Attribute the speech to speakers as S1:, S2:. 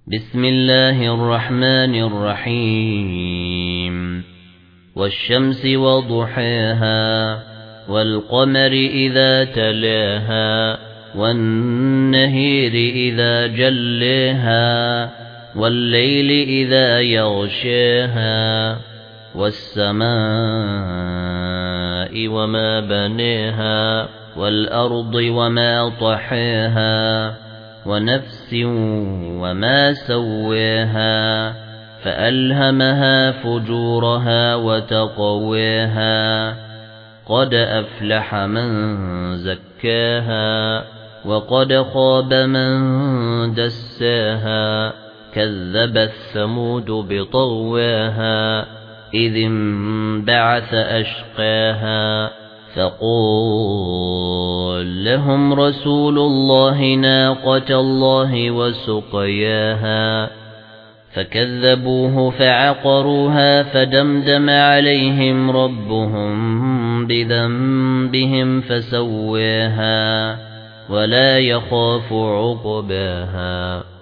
S1: بسم الله الرحمن الرحيم والشمس وضحاها والقمر إذا تلاها والنهر إذا جلاها والليل إذا يغشاها والسماء وما بناها والأرض وما طحاها ونفس وما سواها فألهمها فجورها وتقواها قد أفلح من زكاها وقد خاب من دساها كذبت ثمود بطغواها إذ انبعث أشقاها فقال لهم رسول الله ناقة الله وسقياها فكذبوه فعقروها فدمدم عليهم ربهم بذنبهم فسواها ولا يخاف عقباها.